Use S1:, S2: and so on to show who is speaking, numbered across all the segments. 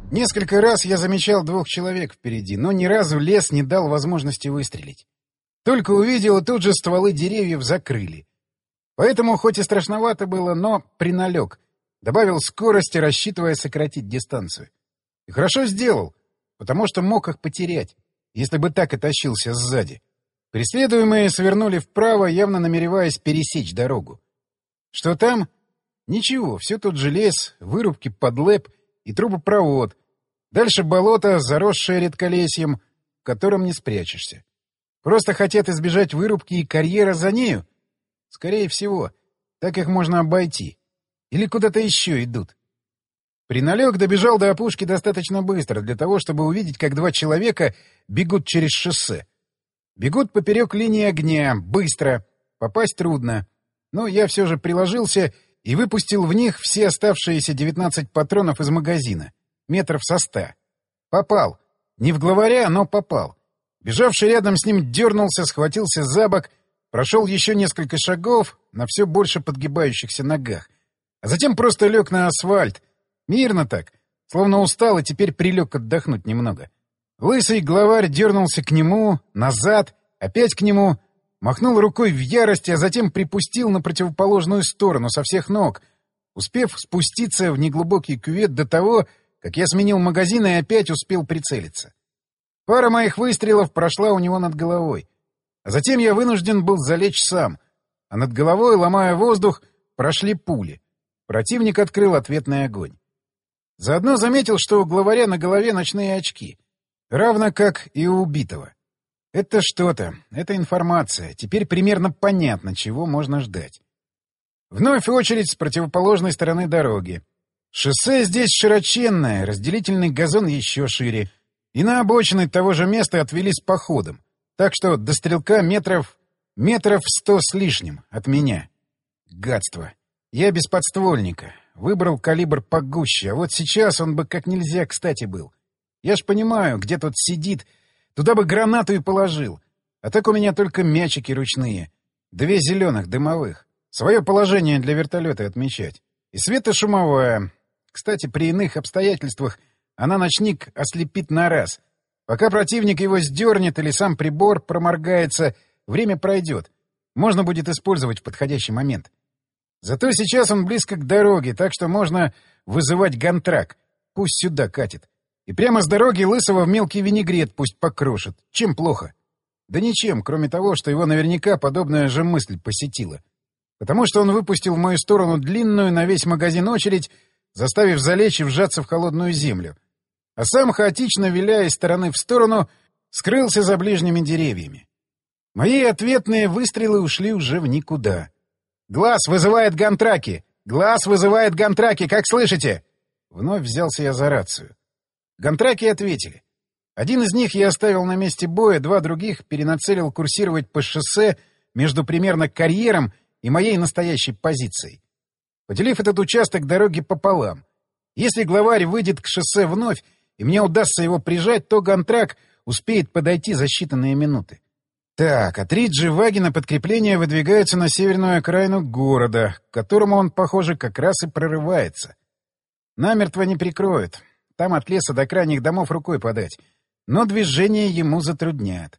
S1: Несколько раз я замечал двух человек впереди, но ни разу лес не дал возможности выстрелить. Только увидел, и тут же стволы деревьев закрыли. Поэтому, хоть и страшновато было, но приналег. Добавил скорости, рассчитывая сократить дистанцию. И хорошо сделал, потому что мог их потерять, если бы так и тащился сзади. Преследуемые свернули вправо, явно намереваясь пересечь дорогу. Что там? Ничего, все тот же лес, вырубки под лэп и трубопровод. Дальше болото, заросшее редколесьем, в котором не спрячешься. Просто хотят избежать вырубки и карьера за нею? Скорее всего, так их можно обойти. Или куда-то еще идут. Приналег добежал до опушки достаточно быстро для того, чтобы увидеть, как два человека бегут через шоссе. Бегут поперек линии огня, быстро, попасть трудно. Но я все же приложился и выпустил в них все оставшиеся 19 патронов из магазина, метров со 100. Попал. Не в главаря, но попал. Бежавший рядом с ним дернулся, схватился за бок, прошел еще несколько шагов на все больше подгибающихся ногах, а затем просто лег на асфальт. Мирно так, словно устал и теперь прилег отдохнуть немного. Лысый главарь дернулся к нему, назад, опять к нему, махнул рукой в ярости, а затем припустил на противоположную сторону со всех ног, успев спуститься в неглубокий кювет до того, как я сменил магазин и опять успел прицелиться. Пара моих выстрелов прошла у него над головой. А затем я вынужден был залечь сам, а над головой, ломая воздух, прошли пули. Противник открыл ответный огонь. Заодно заметил, что у главаря на голове ночные очки, равно как и у убитого. Это что-то, это информация. Теперь примерно понятно, чего можно ждать. Вновь очередь с противоположной стороны дороги. Шоссе здесь широченное, разделительный газон еще шире. И на обочины того же места отвели с походом. Так что до стрелка метров 100 с лишним от меня. Гадство. Я без подствольника. Выбрал калибр погуще, а вот сейчас он бы как нельзя кстати был. Я ж понимаю, где тот сидит, туда бы гранату и положил. А так у меня только мячики ручные. 2 зеленых дымовых. Свое положение для вертолета отмечать. И светошумовая. Кстати, при иных обстоятельствах она ночник ослепит на раз. Пока противник его сдернет или сам прибор проморгается, время пройдет. Можно будет использовать в подходящий момент. Зато сейчас он близко к дороге, так что можно вызывать гантрак. Пусть сюда катит. И прямо с дороги Лысого в мелкий винегрет пусть покрошит. Чем плохо? Да ничем, кроме того, что его наверняка подобная же мысль посетила. Потому что он выпустил в мою сторону длинную на весь магазин очередь, заставив залечь и вжаться в холодную землю. А сам, хаотично виляя из стороны в сторону, скрылся за ближними деревьями. Мои ответные выстрелы ушли уже в никуда. «Глаз вызывает гантраки! Глаз вызывает гантраки! Как слышите?» Вновь взялся я за рацию. Гантраки ответили. Один из них я оставил на месте боя, 2 других перенацелил курсировать по шоссе между примерно карьером и моей настоящей позицией. Поделив этот участок дороги пополам. Если главарь выйдет к шоссе вновь, и мне удастся его прижать, то гантрак успеет подойти за считанные минуты. Так, от Риджи Вагина подкрепления выдвигаются на северную окраину города, к которому он, похоже, как раз и прорывается. Намертво не прикроет. Там от леса до крайних домов рукой подать. Но движение ему затруднят.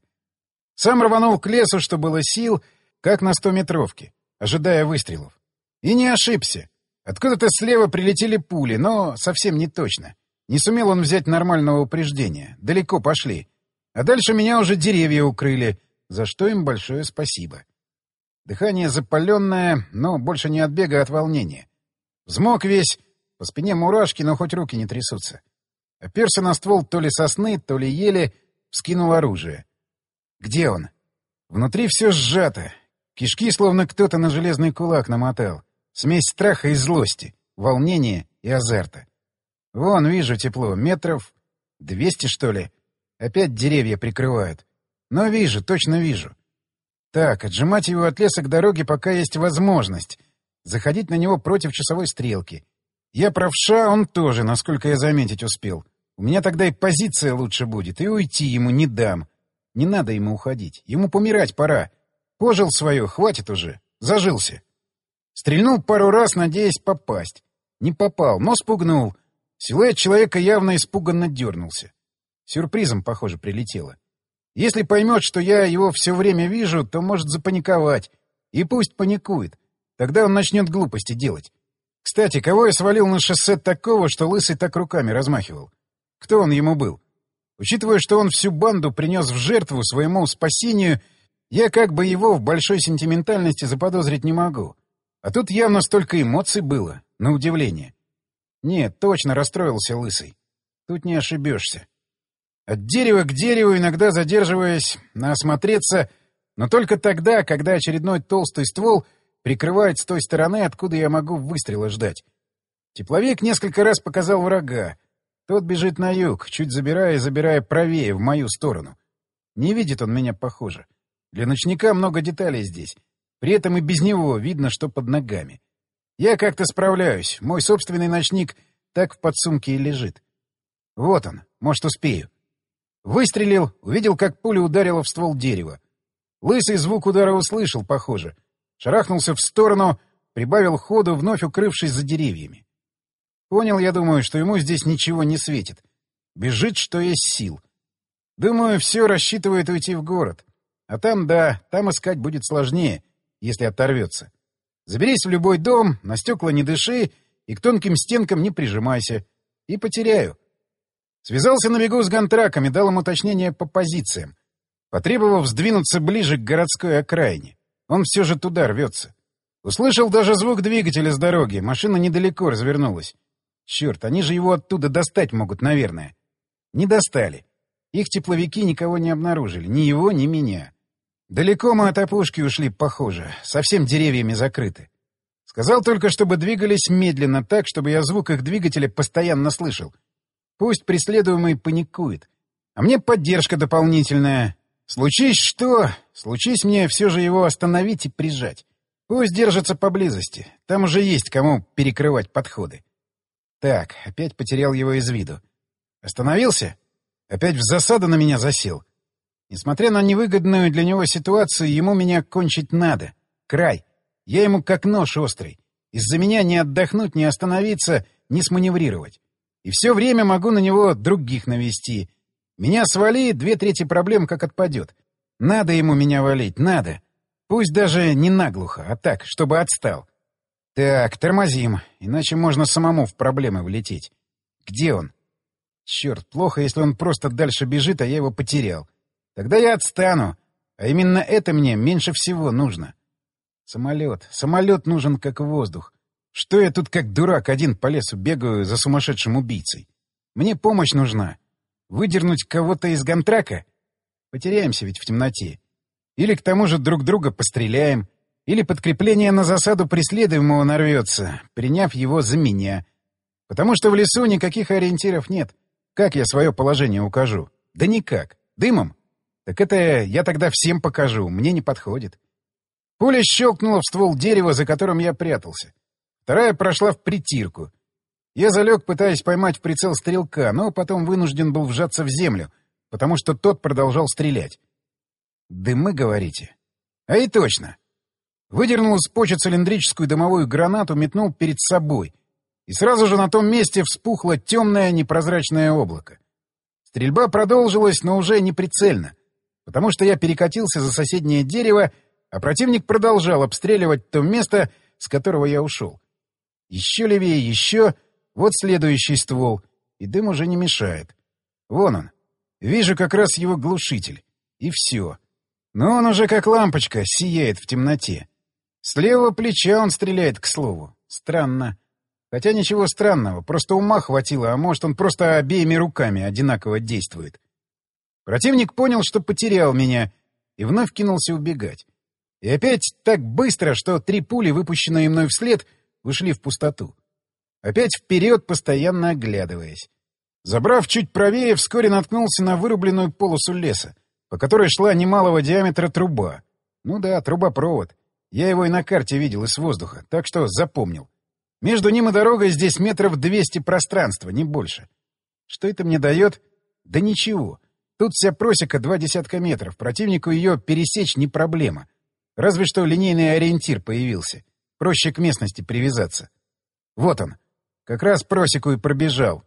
S1: Сам рванул к лесу, что было сил, как на 100-метровке, ожидая выстрелов. И не ошибся. Откуда-то слева прилетели пули, но совсем не точно. Не сумел он взять нормального упреждения. Далеко пошли. А дальше меня уже деревья укрыли, за что им большое спасибо. Дыхание запаленное, но больше не от бега, а от волнения. Взмок весь, по спине мурашки, но хоть руки не трясутся. Оперся на ствол то ли сосны, то ли ели, вскинул оружие. Где он? Внутри все сжато. Кишки словно кто-то на железный кулак намотал. Смесь страха и злости, волнения и азарта. Вон, вижу тепло, метров 200, что ли. Опять деревья прикрывают. Но вижу, точно вижу. Так, отжимать его от леса к дороге пока есть возможность. Заходить на него против часовой стрелки. Я правша, он тоже, насколько я заметить успел. У меня тогда и позиция лучше будет, и уйти ему не дам. Не надо ему уходить. Ему помирать пора. Пожил свое, хватит уже. Зажился. Стрельнул пару раз, надеясь попасть. Не попал, но спугнул. Силуэт человека явно испуганно дернулся. Сюрпризом, похоже, прилетело. Если поймет, что я его все время вижу, то может запаниковать. И пусть паникует. Тогда он начнет глупости делать. Кстати, кого я свалил на шоссе такого, что Лысый так руками размахивал? Кто он ему был? Учитывая, что он всю банду принес в жертву своему спасению, я как бы его в большой сентиментальности заподозрить не могу. А тут явно столько эмоций было, на удивление. Нет, точно расстроился Лысый. Тут не ошибешься. От дерева к дереву, иногда задерживаясь на осмотреться, но только тогда, когда очередной толстый ствол прикрывает с той стороны, откуда я могу выстрела ждать. Тепловик несколько раз показал врага. Тот бежит на юг, чуть забирая и забирая правее, в мою сторону. Не видит он меня, похоже. Для ночника много деталей здесь. При этом и без него видно, что под ногами. Я как-то справляюсь. Мой собственный ночник так в подсумке и лежит. Вот он, может, успею. Выстрелил, увидел, как пуля ударила в ствол дерева. Лысый звук удара услышал, похоже. Шарахнулся в сторону, прибавил ходу, вновь укрывшись за деревьями. Понял, я думаю, что ему здесь ничего не светит. Бежит, что есть сил. Думаю, все рассчитывает уйти в город. А там, да, там искать будет сложнее, если оторвется. Заберись в любой дом, на стекла не дыши и к тонким стенкам не прижимайся. И потеряю. Связался на бегу с гонтраками, дал им уточнение по позициям, потребовав сдвинуться ближе к городской окраине. Он все же туда рвется. Услышал даже звук двигателя с дороги, машина недалеко развернулась. Черт, они же его оттуда достать могут, наверное. Не достали. Их тепловики никого не обнаружили, ни его, ни меня. Далеко мы от опушки ушли, похоже, совсем деревьями закрыты. Сказал только, чтобы двигались медленно так, чтобы я звук их двигателя постоянно слышал. Пусть преследуемый паникует. А мне поддержка дополнительная. Случись что, случись мне все же его остановить и прижать. Пусть держится поблизости. Там уже есть кому перекрывать подходы. Так, опять потерял его из виду. Остановился? Опять в засаду на меня засел. Несмотря на невыгодную для него ситуацию, ему меня кончить надо. Край. Я ему как нож острый. Из-за меня не отдохнуть, не остановиться, не сманеврировать. И все время могу на него других навести. Меня свали, 2/3 проблем как отпадет. Надо ему меня валить, надо. Пусть даже не наглухо, а так, чтобы отстал. Так, тормозим, иначе можно самому в проблемы влететь. Где он? Черт, плохо, если он просто дальше бежит, а я его потерял. Тогда я отстану. А именно это мне меньше всего нужно. Самолет. Самолет нужен как воздух. Что я тут как дурак один по лесу бегаю за сумасшедшим убийцей? Мне помощь нужна. Выдернуть кого-то из гантрака? Потеряемся ведь в темноте. Или к тому же друг друга постреляем. Или подкрепление на засаду преследуемого нарвется, приняв его за меня. Потому что в лесу никаких ориентиров нет. Как я свое положение укажу? Да никак. Дымом? Так это я тогда всем покажу, мне не подходит. Пуля щелкнула в ствол дерева, за которым я прятался. Вторая прошла в притирку. Я залег, пытаясь поймать в прицел стрелка, но потом вынужден был вжаться в землю, потому что тот продолжал стрелять. «Дымы, говорите?» А и точно. Выдернул из почек цилиндрическую дымовую гранату, метнул перед собой. И сразу же на том месте вспухло темное непрозрачное облако. Стрельба продолжилась, но уже не прицельно, потому что я перекатился за соседнее дерево, а противник продолжал обстреливать то место, с которого я ушел. Еще левее, еще... Вот следующий ствол, и дым уже не мешает. Вон он. Вижу как раз его глушитель. И все. Но он уже как лампочка сияет в темноте. С левого плеча он стреляет, к слову. Странно. Хотя ничего странного, просто ума хватило, а может, он просто обеими руками одинаково действует. Противник понял, что потерял меня, и вновь кинулся убегать. И опять так быстро, что 3 пули, выпущенные мной вслед, ушли в пустоту. Опять вперед, постоянно оглядываясь. Забрав чуть правее, вскоре наткнулся на вырубленную полосу леса, по которой шла немалого диаметра труба. Ну да, трубопровод. Я его и на карте видел из воздуха, так что запомнил. Между ним и дорогой здесь метров 200 пространства, не больше. Что это мне дает? Да ничего. Тут вся просека 20 метров, противнику ее пересечь не проблема. Разве что линейный ориентир появился. Проще к местности привязаться. Вот он. Как раз просеку и пробежал.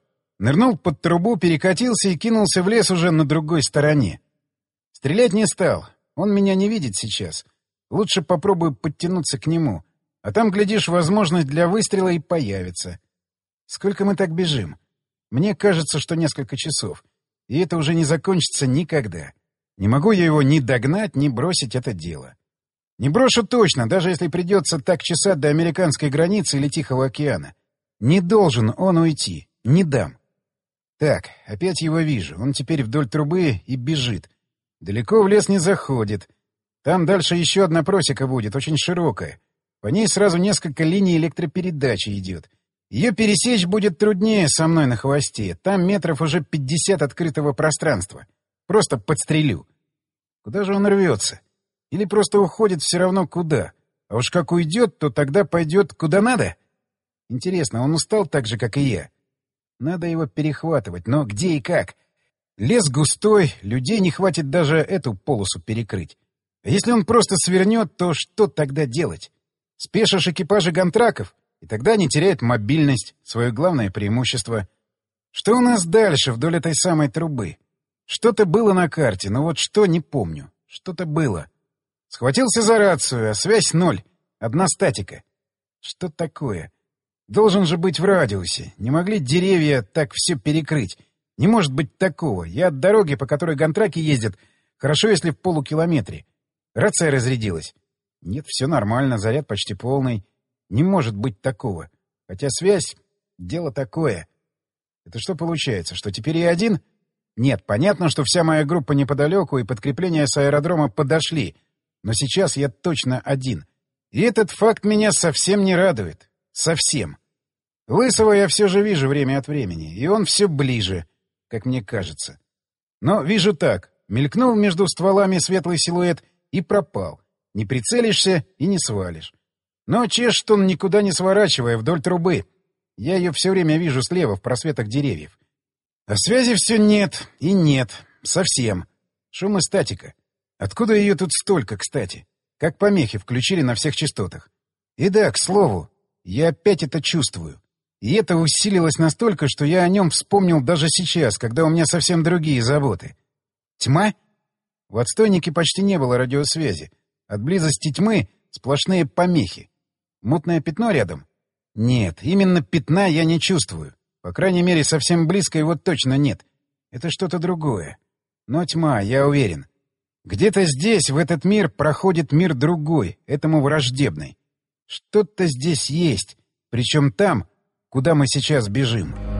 S1: Нырнул под трубу, перекатился и кинулся в лес уже на другой стороне. Стрелять не стал. Он меня не видит сейчас. Лучше попробую подтянуться к нему. А там, глядишь, возможность для выстрела и появится. Сколько мы так бежим? Мне кажется, что несколько часов. И это уже не закончится никогда. Не могу я его ни догнать, ни бросить это дело. Не брошу точно, даже если придется так чесать до американской границы или Тихого океана. Не должен он уйти. Не дам. Так, опять его вижу. Он теперь вдоль трубы и бежит. Далеко в лес не заходит. Там дальше еще одна просека будет, очень широкая. По ней сразу несколько линий электропередачи идет. Ее пересечь будет труднее со мной на хвосте. Там метров уже 50 открытого пространства. Просто подстрелю. Куда же он рвется? Или просто уходит все равно куда? А уж как уйдет, то тогда пойдет куда надо? Интересно, он устал так же, как и я? Надо его перехватывать, но где и как? Лес густой, людей не хватит даже эту полосу перекрыть. А если он просто свернет, то что тогда делать? Спешишь экипажи гонтраков, и тогда они теряют мобильность, свое главное преимущество. Что у нас дальше вдоль этой самой трубы? Что-то было на карте, но вот что — не помню. Что-то было. Схватился за рацию, а связь — 0. Одна статика. Что такое? Должен же быть в радиусе. Не могли деревья так все перекрыть. Не может быть такого. Я от дороги, по которой гонтраки ездят, хорошо, если в полукилометре. Рация разрядилась. Нет, все нормально, заряд почти полный. Не может быть такого. Хотя связь — дело такое. Это что получается, что теперь я один? Нет, понятно, что вся моя группа неподалеку, и подкрепления с аэродрома подошли. Но сейчас я точно один. И этот факт меня совсем не радует. Совсем. Лысого я все же вижу время от времени, и он все ближе, как мне кажется. Но вижу так. Мелькнул между стволами светлый силуэт и пропал. Не прицелишься и не свалишь. Но чешет он, никуда не сворачивая, вдоль трубы. Я ее все время вижу слева, в просветах деревьев. А связи все нет и нет. Совсем. Шум и статика. Откуда ее тут столько, кстати? Как помехи включили на всех частотах. И да, к слову, я опять это чувствую. И это усилилось настолько, что я о нем вспомнил даже сейчас, когда у меня совсем другие заботы. Тьма? В отстойнике почти не было радиосвязи. От близости тьмы сплошные помехи. Мутное пятно рядом? Нет, именно пятна я не чувствую. По крайней мере, совсем близко его точно нет. Это что-то другое. Но тьма, я уверен. Где-то здесь, в этот мир, проходит мир другой, этому враждебный. Что-то здесь есть, причем там, куда мы сейчас бежим.